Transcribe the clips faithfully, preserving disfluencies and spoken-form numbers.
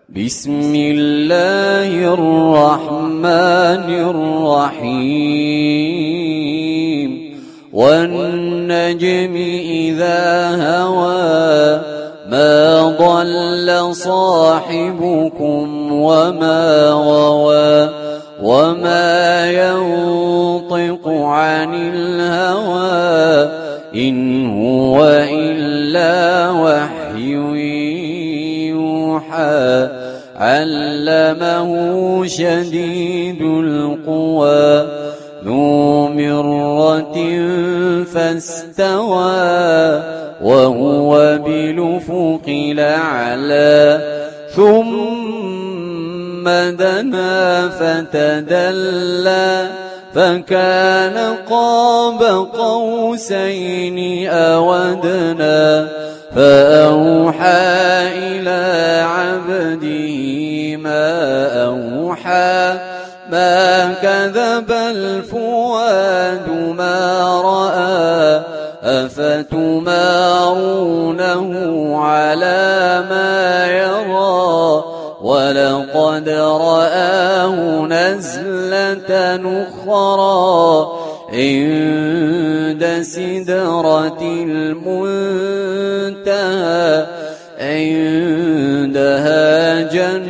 بسم الله الرحمن الرحيم والنجم إذا هوى ما ضل صاحبكم وما غوى وما ينطق عن الهوى إن هو إلا وحي يوحى علمه شديد القوى ذو مرة فاستوى وهو بالأفق الأعلى ثم دنا فتدلى فكان قاب قوسين أو أدنى فأوحى إلى عبده ما أوحى ما كذب الفؤاد ما رأى أفتمارونه على ما يرى ولقد رآه نزلة أخرى عند سدرة المنتهى عندها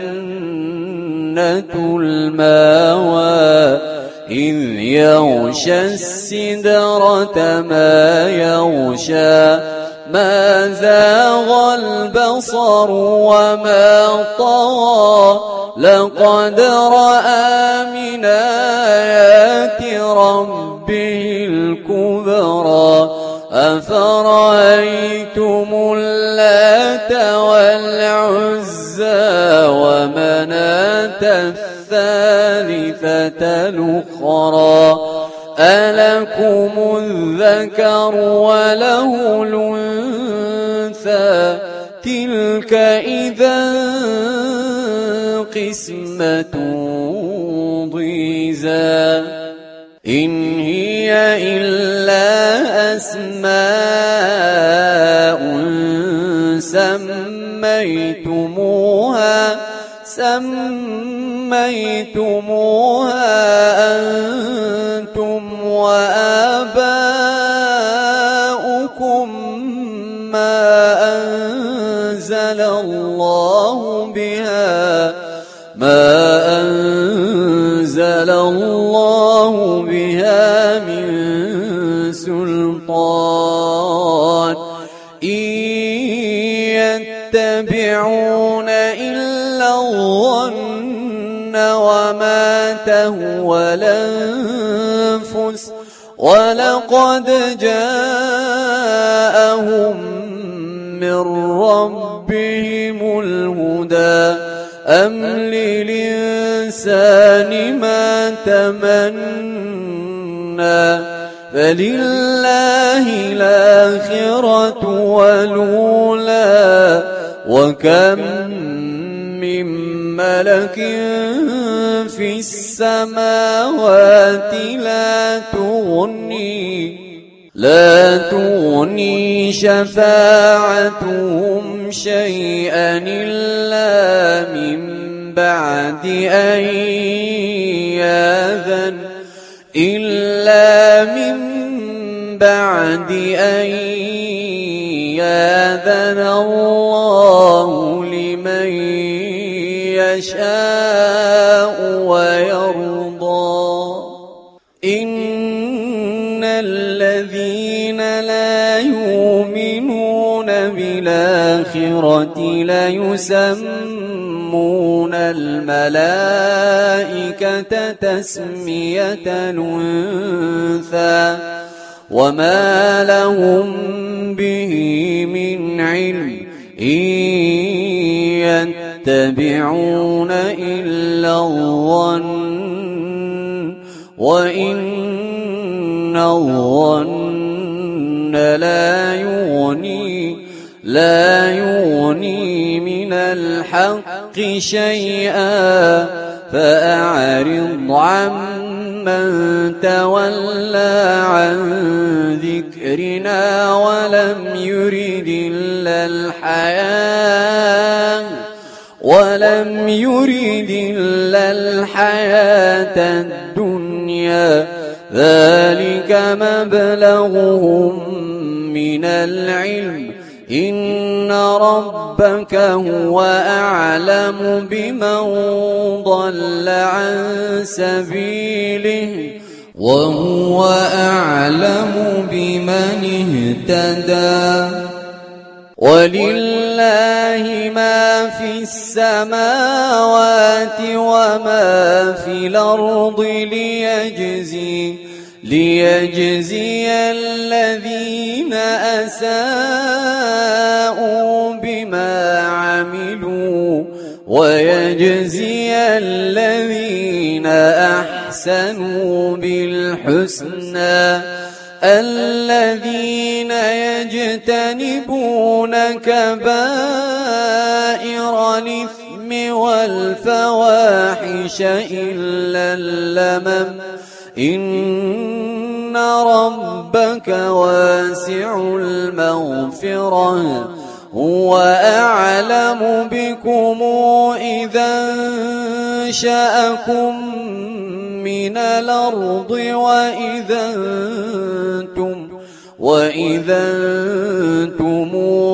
جنة المأوى إذ يغشى السدرة ما يغشى ما زاغ البصر وما طغى لقد رأى من آيات ربه الكبرى أفرأيتم اللات والعزى ومناة الثالثة الأخرى ألكم الذكر وله الأنثى تلك إذا قسمة ضيزى إن هي إلا أسماء سميتموها سميتموها أنتم وآباؤكم ما أنزل الله بها ما أنزل الله بها من سلطان إن يتبعون إلا الظن وما تهوى الأنفس ولقد جاءهم من ربهم الهدى أم للإنسان ما تمنى فلله الآخرة والأولى وكم من ملك في السماوات لا تغني لا تغني شفاعتهم شيئا إلا من بعد أن يأذن إلا من بعد أن يأذن الله لمن يشاء ويرضى إن الذين لا يؤمنون بالآخرة ليسمون الملائكة تسمية الأنثى وما لهم به من علم إن يتبعون إلا الظن وإن الظن لا يغني لا يغني من الحق شيئا فأعرض عمن تولى عن ذكرنا ولم يرد إلا الحياة ولم يرد إلا الحياة الدنيا ذلك مبلغهم من العلم إن ربك هو أعلم بمن ضل عن سبيله وهو أعلم بمن اهتدى ولله ما في السماوات وما في الأرض ليجزي ليجزي الذين أساءوا بما عملوا ويجزي الذين أحسنوا بالحسنى الذين يجتنبون كبائر الإثم والفواحش إلا اللمم إن ربك واسع المغفرة هو أعلم بكم إذا أنشأكم من الأرض وإذا أنتم وإذا أنتم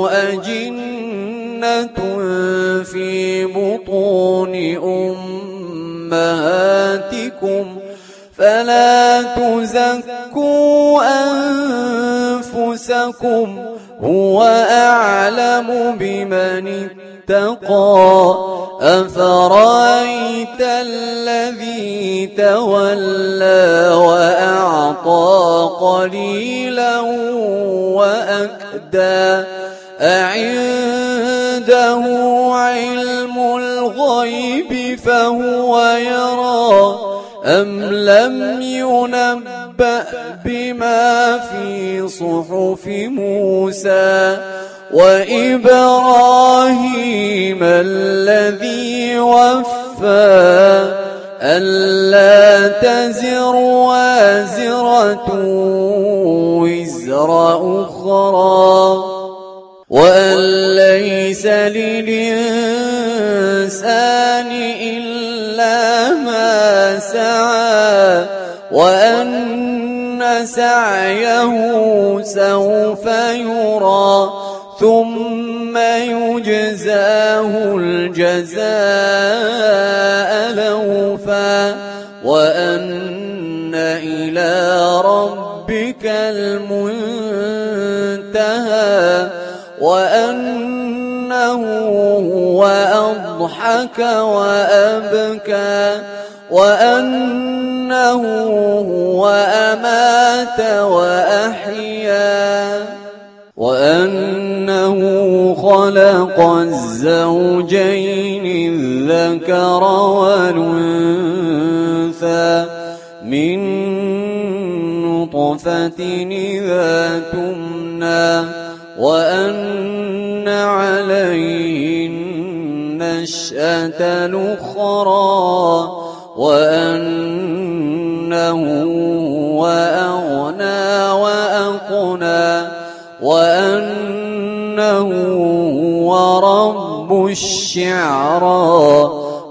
أجنة في بطون أمهاتكم فلا تزكوا أنفسكم هو أعلم بمن اتقى أفرأيت الذي تولى وأعطى قليلا وأكدى أعنده علم الغيب فهو يرى أم لم ينبأ بما في صحف موسى وإبراهيم الذي وفى ألا تزر وازرة وزر أخرى وأن ليس للإنسان إلا ما سعى وأن سعيه سوف يرى ثم يجزاه الجزاء الأوفى وأن إلى ربك المنتهى وأنه هو أضحك وأبكى وأنه هو أمات وأحيا وأنه خلق الزوجين الذكر والأنثى من نطفة إذا تمنى وأن عليه النشأة الأخرى وأنه وأغنى وأقنى وأنه هو رب الشعرى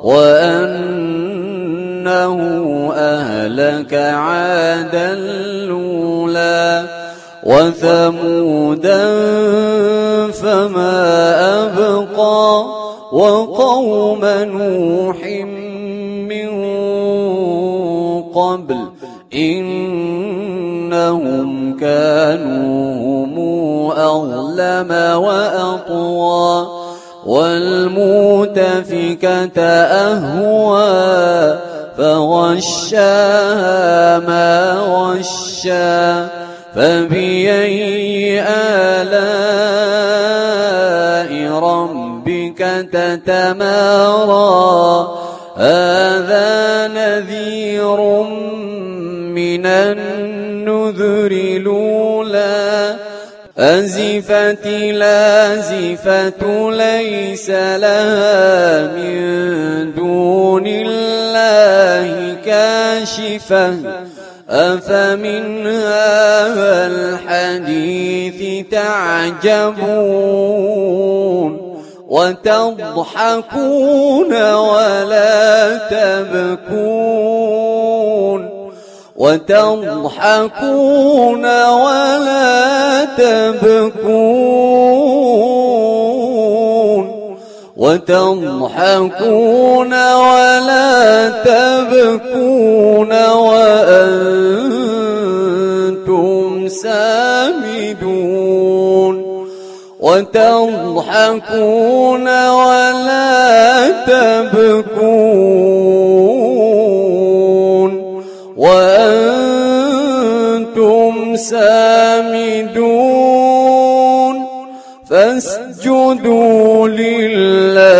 وأنه أهلك عادا الأولى وثمودا فما أبقى وقوم نوح من قبل إنهم كانوا هم أظلم وأطغى والمؤتفكة أهوى فغشاها ما غشا فبأي آلاء ربك تتمارى هذا نذير من النذر الأولى أزفت لازفة ليس لها من دون الله كاشفة أفمن هذا الحديث تعجبون وتضحكون ولا تبكون وتضحكون ولا تبكون وتضحكون ولا تبكون وأنتم سامدون وتضحكون ولا تبكون وأنتم سامدون فاسجدوا لله